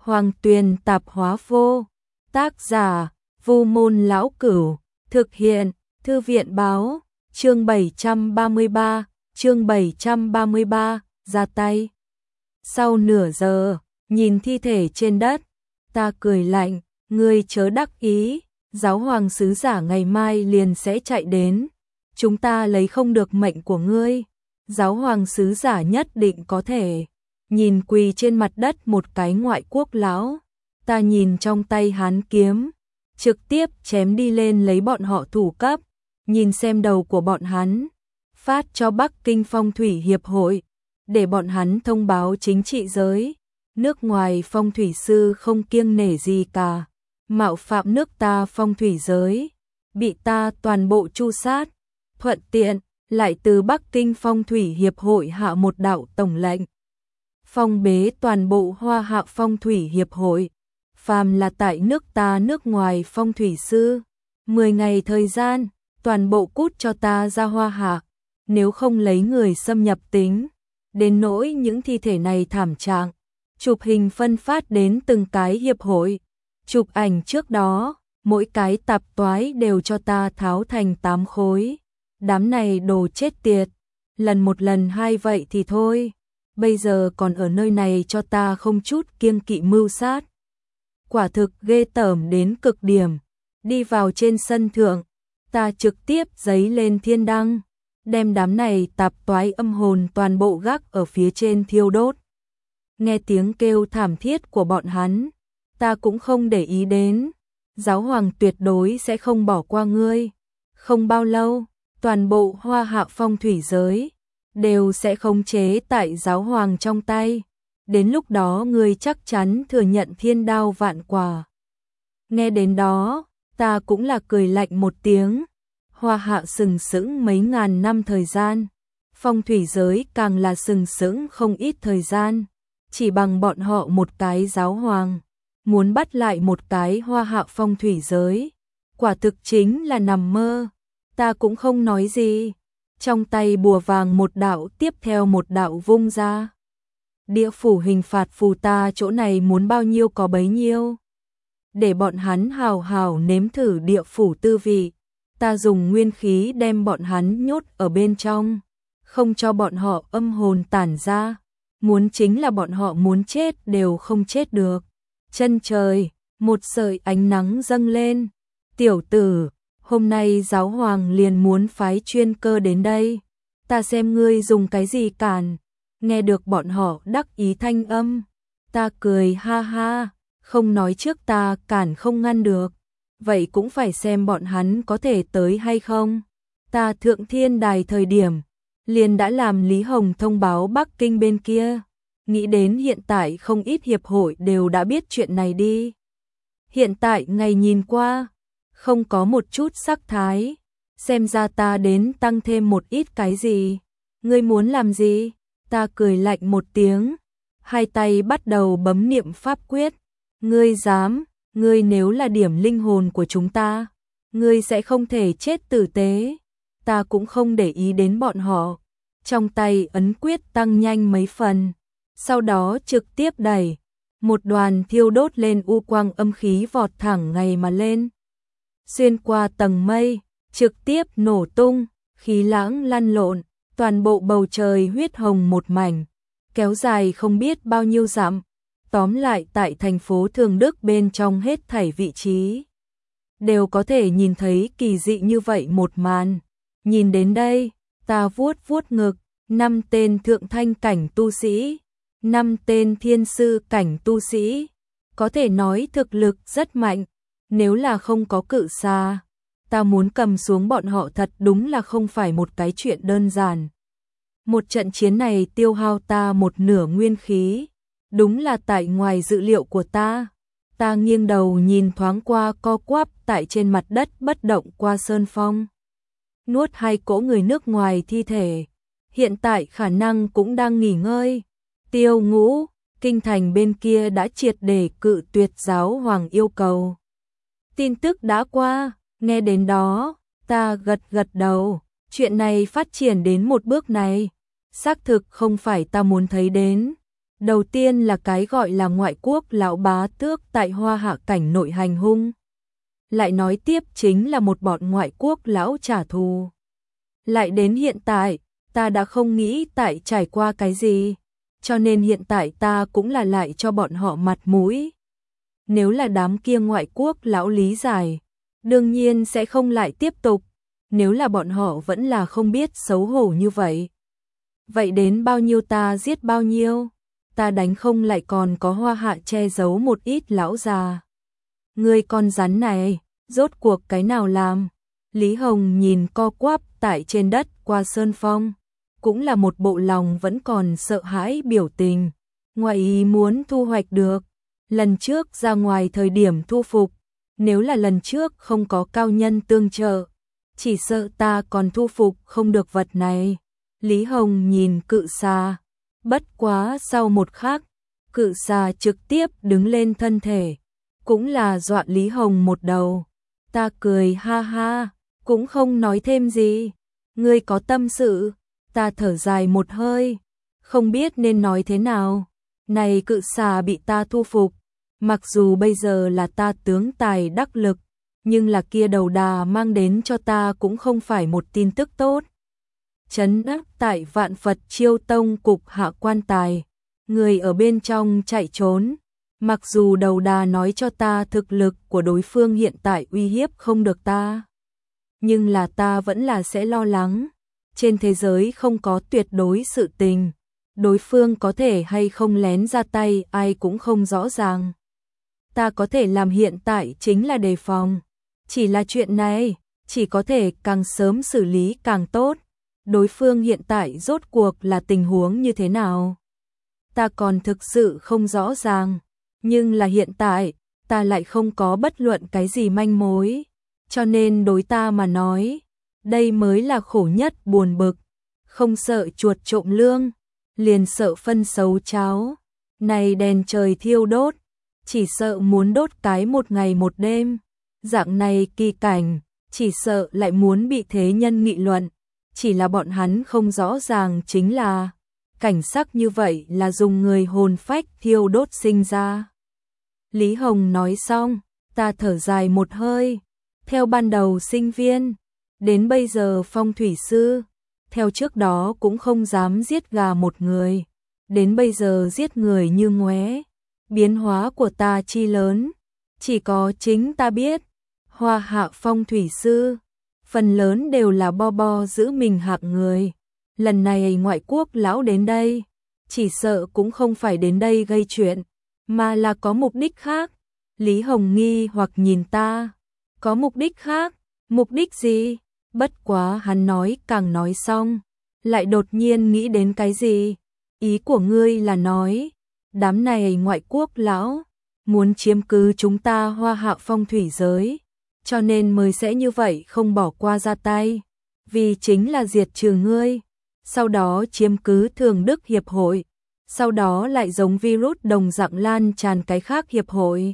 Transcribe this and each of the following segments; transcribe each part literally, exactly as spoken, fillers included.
Hoàng Tuyền Tạp Hóa Vô. Tác giả: Vu Môn Lão Cửu. Thực hiện: Thư viện báo. Chương bảy trăm ba mươi ba, chương bảy trăm ba mươi ba, ra tay. Sau nửa giờ, nhìn thi thể trên đất, ta cười lạnh, ngươi chớ đắc ý, giáo hoàng sứ giả ngày mai liền sẽ chạy đến, chúng ta lấy không được mệnh của ngươi, giáo hoàng sứ giả nhất định có thể. Nhìn quỳ trên mặt đất một cái ngoại quốc lão, ta nhìn trong tay hán kiếm, trực tiếp chém đi lên lấy bọn họ thủ cấp, nhìn xem đầu của bọn hắn, phát cho Bắc Kinh Phong thủy hiệp hội, để bọn hắn thông báo chính trị giới, nước ngoài phong thủy sư không kiêng nể gì cả, mạo phạm nước ta phong thủy giới, bị ta toàn bộ tru sát, thuận tiện lại từ Bắc Kinh Phong thủy hiệp hội hạ một đạo tổng lệnh, phong bế toàn bộ Hoa Hạ Phong thủy hiệp hội, phàm là tại nước ta nước ngoài phong thủy sư, mười ngày thời gian, toàn bộ cút cho ta ra Hoa Hạ, nếu không lấy người xâm nhập tính. Đến nỗi những thi thể này thảm trạng, chụp hình phân phát đến từng cái hiệp hội, chụp ảnh trước đó, mỗi cái tạp toái đều cho ta tháo thành tám khối. Đám này đồ chết tiệt, lần một lần hai vậy thì thôi, bây giờ còn ở nơi này cho ta không chút kiêng kỵ mưu sát. Quả thực ghê tởm đến cực điểm, đi vào trên sân thượng, ta trực tiếp giấy lên thiên đăng, đem đám này tạp toái âm hồn toàn bộ gác ở phía trên thiêu đốt. Nghe tiếng kêu thảm thiết của bọn hắn, ta cũng không để ý đến, giáo hoàng tuyệt đối sẽ không bỏ qua ngươi. Không bao lâu, toàn bộ Hoa Hạ phong thủy giới đều sẽ khống chế tại giáo hoàng trong tay. Đến lúc đó ngươi chắc chắn thừa nhận thiên đao vạn quả. Nghe đến đó, ta cũng là cười lạnh một tiếng. Hoa Hạ sừng sững mấy ngàn năm thời gian, phong thủy giới càng là sừng sững không ít thời gian, chỉ bằng bọn họ một cái giáo hoàng, muốn bắt lại một cái Hoa Hạ phong thủy giới, quả thực chính là nằm mơ. Ta cũng không nói gì, trong tay bùa vàng một đạo tiếp theo một đạo vung ra. Địa phủ hình phạt phù ta chỗ này muốn bao nhiêu có bấy nhiêu, để bọn hắn hào hào nếm thử địa phủ tư vị. Ta dùng nguyên khí đem bọn hắn nhốt ở bên trong, không cho bọn họ âm hồn tản ra, muốn chính là bọn họ muốn chết đều không chết được. Chân trời, một sợi ánh nắng dâng lên. Tiểu tử, hôm nay giáo hoàng liền muốn phái chuyên cơ đến đây, ta xem ngươi dùng cái gì cản. Nghe được bọn họ đắc ý thanh âm, ta cười ha ha, không nói trước ta cản không ngăn được. Vậy cũng phải xem bọn hắn có thể tới hay không. Ta thượng thiên đài thời điểm, liền đã làm Lý Hồng thông báo Bắc Kinh bên kia. Nghĩ đến hiện tại không ít hiệp hội đều đã biết chuyện này đi. Hiện tại ngày nhìn qua, không có một chút sắc thái. Xem ra ta đến tăng thêm một ít cái gì. Ngươi muốn làm gì? Ta cười lạnh một tiếng. Hai tay bắt đầu bấm niệm pháp quyết. Ngươi dám? Ngươi nếu là điểm linh hồn của chúng ta, ngươi sẽ không thể chết tử tế. Ta cũng không để ý đến bọn họ. Trong tay ấn quyết tăng nhanh mấy phần, sau đó trực tiếp đẩy, một đoàn thiêu đốt lên u quang âm khí vọt thẳng ngày mà lên. Xuyên qua tầng mây, trực tiếp nổ tung, khí lãng lăn lộn, toàn bộ bầu trời huyết hồng một mảnh, kéo dài không biết bao nhiêu dặm. Tóm lại tại thành phố Thường Đức bên trong hết thảy vị trí, đều có thể nhìn thấy kỳ dị như vậy một màn. Nhìn đến đây, ta vuốt vuốt ngực, năm tên thượng thanh cảnh tu sĩ, năm tên thiên sư cảnh tu sĩ, có thể nói thực lực rất mạnh, nếu là không có cự xa, ta muốn cầm xuống bọn họ thật đúng là không phải một cái chuyện đơn giản. Một trận chiến này tiêu hao ta một nửa nguyên khí. Đúng là tại ngoài dự liệu của ta. Ta nghiêng đầu nhìn thoáng qua co quắp tại trên mặt đất bất động qua sơn phong. Nuốt hai cỗ người nước ngoài thi thể. Hiện tại khả năng cũng đang nghỉ ngơi. Tiêu Ngũ, kinh thành bên kia đã triệt để cự tuyệt giáo hoàng yêu cầu. Tin tức đã qua, nghe đến đó, ta gật gật đầu. Chuyện này phát triển đến một bước này, xác thực không phải ta muốn thấy đến. Đầu tiên là cái gọi là ngoại quốc lão bá tước tại Hoa Hạ cảnh nội hành hung. Lại nói tiếp chính là một bọn ngoại quốc lão trả thù. Lại đến hiện tại, ta đã không nghĩ tại trải qua cái gì, cho nên hiện tại ta cũng là lại cho bọn họ mặt mũi. Nếu là đám kia ngoại quốc lão lý giải, đương nhiên sẽ không lại tiếp tục, nếu là bọn họ vẫn là không biết xấu hổ như vậy. Vậy đến bao nhiêu ta giết bao nhiêu, ta đánh không lại còn có Hoa Hạ che giấu một ít lão già. Ngươi con rắn này, rốt cuộc cái nào làm? Lý Hồng nhìn co quắp tại trên đất qua sơn phong, cũng là một bộ lòng vẫn còn sợ hãi biểu tình, ngoài ý muốn thu hoạch được. Lần trước ra ngoài thời điểm thu phục, nếu là lần trước không có cao nhân tương trợ, chỉ sợ ta còn thu phục không được vật này. Lý Hồng nhìn cự xà, bất quá sau một khắc, cự xà trực tiếp đứng lên thân thể, cũng là dọa Lý Hồng một đầu. Ta cười ha ha, cũng không nói thêm gì. Ngươi có tâm sự, ta thở dài một hơi, không biết nên nói thế nào. Này cự xà bị ta thu phục, mặc dù bây giờ là ta tướng tài đắc lực, nhưng là kia đầu đà mang đến cho ta cũng không phải một tin tức tốt. Trấn áp tại Vạn Phật Chiêu Tông cục hạ quan tài, người ở bên trong chạy trốn. Mặc dù đầu đà nói cho ta thực lực của đối phương hiện tại uy hiếp không được ta, nhưng là ta vẫn là sẽ lo lắng. Trên thế giới không có tuyệt đối sự tình, đối phương có thể hay không lén ra tay ai cũng không rõ ràng. Ta có thể làm hiện tại chính là đề phòng. Chỉ là chuyện này, chỉ có thể càng sớm xử lý càng tốt. Đối phương hiện tại rốt cuộc là tình huống như thế nào? Ta còn thực sự không rõ ràng. Nhưng là hiện tại, ta lại không có bất luận cái gì manh mối. Cho nên đối ta mà nói, đây mới là khổ nhất buồn bực. Không sợ chuột trộm lương, liền sợ phân xấu cháo. Này đèn trời thiêu đốt, chỉ sợ muốn đốt cái một ngày một đêm. Dạng này kỳ cảnh, chỉ sợ lại muốn bị thế nhân nghị luận. Chỉ là bọn hắn không rõ ràng chính là cảnh sắc như vậy là dùng người hồn phách thiêu đốt sinh ra. Lý Hồng nói xong, ta thở dài một hơi. Theo ban đầu sinh viên, đến bây giờ phong thủy sư, theo trước đó cũng không dám giết gà một người, đến bây giờ giết người như ngoé. Biến hóa của ta chi lớn, chỉ có chính ta biết. Hoa Hạ phong thủy sư, phần lớn đều là bo bo giữ mình hạng người. Lần này ngoại quốc lão đến đây, chỉ sợ cũng không phải đến đây gây chuyện, mà là có mục đích khác. Lý Hồng nghi hoặc nhìn ta, có mục đích khác, mục đích gì? Bất quá hắn nói càng nói xong, lại đột nhiên nghĩ đến cái gì? Ý của ngươi là nói, đám này ngoại quốc lão, muốn chiếm cứ chúng ta Hoa Hạ phong thủy giới, cho nên mới sẽ như vậy không bỏ qua ra tay, vì chính là diệt trừ ngươi, sau đó chiếm cứ Thường Đức Hiệp hội, sau đó lại giống virus đồng dạng lan tràn cái khác hiệp hội.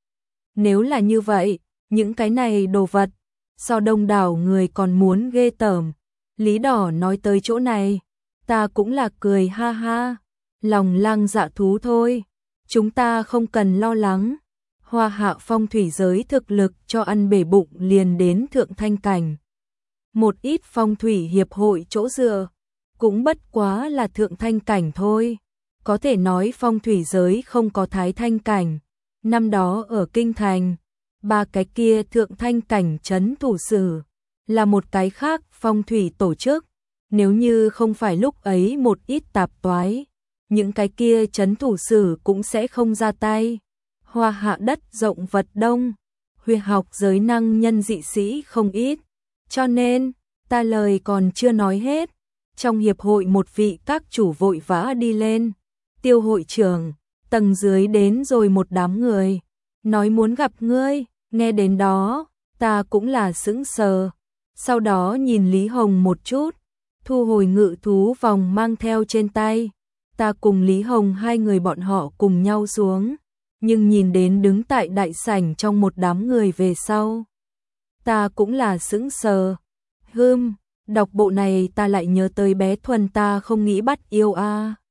Nếu là như vậy, những cái này đồ vật, so đông đảo người còn muốn ghê tởm. Lý Đỏ nói tới chỗ này, ta cũng là cười ha ha, lòng lang dạ thú thôi, chúng ta không cần lo lắng. Hoa Hạ phong thủy giới thực lực cho ăn bể bụng liền đến thượng thanh cảnh. Một ít phong thủy hiệp hội chỗ dựa, cũng bất quá là thượng thanh cảnh thôi. Có thể nói phong thủy giới không có thái thanh cảnh. Năm đó ở Kinh Thành, ba cái kia thượng thanh cảnh trấn thủ sử, là một cái khác phong thủy tổ chức. Nếu như không phải lúc ấy một ít tạp toái, những cái kia trấn thủ sử cũng sẽ không ra tay. Hoa Hạ đất rộng vật đông, huyền học giới năng nhân dị sĩ không ít, cho nên, ta lời còn chưa nói hết. Trong hiệp hội một vị các chủ vội vã đi lên, Tiêu hội trưởng, tầng dưới đến rồi một đám người, nói muốn gặp ngươi. Nghe đến đó, ta cũng là sững sờ, sau đó nhìn Lý Hồng một chút, thu hồi ngự thú vòng mang theo trên tay. Ta cùng Lý Hồng hai người bọn họ cùng nhau xuống, nhưng nhìn đến đứng tại đại sảnh trong một đám người về sau, ta cũng là sững sờ. Hừm, đọc bộ này ta lại nhớ tới bé Thuần ta không nghĩ bắt yêu a. À.